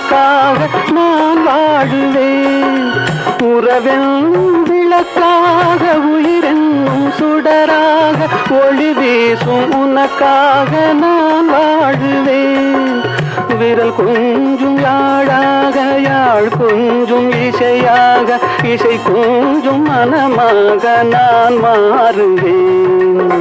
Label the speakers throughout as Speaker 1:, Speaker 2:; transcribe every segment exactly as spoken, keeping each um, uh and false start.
Speaker 1: உனக்காக நான் வாழுவேன். உறவென்னும் விளக்காக உயிரென்னும் சுடராக ஒளி வீசும் உனக்காக நான் வாழுவேன். விரல் கொஞ்சும் யாழாக யாழ் கொஞ்சும் இசையாக இசை கொஞ்சும் மனமாக நான் மாறுவேன்.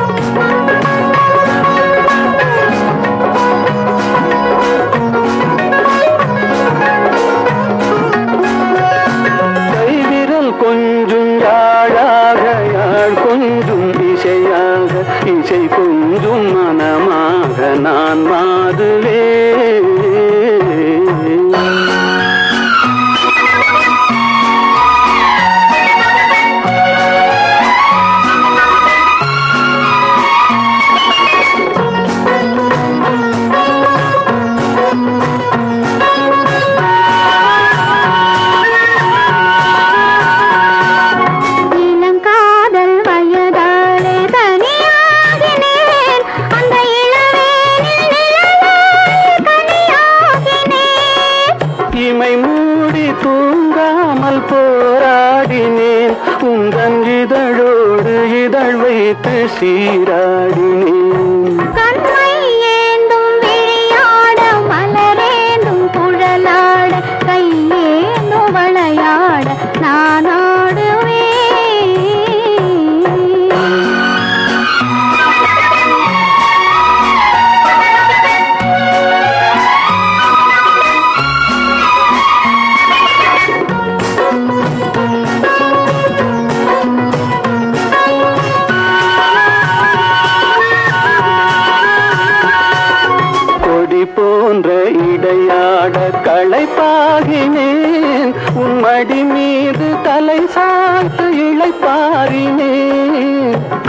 Speaker 1: கைவிரல் கொஞ்சும் யாழாக யாழ் கொஞ்சும் இசையாக இசை கொஞ்சும் மனமாக நான் மாறுவேன். தூங்காமல் போராடினேன் உந்தன் இதழோடு இதழ் வைத்து சீராடினேன்.
Speaker 2: கண்மை ஏந்தும் விளையாட மலரேந்தும் குழலாட கையேந்தும் விளையாட நான் ஆடுவேன். போன்ற இடையாட களைப்பாகினேன் உன் மடி மீது தலை சாய்த்து இளைப்பாரினேன்.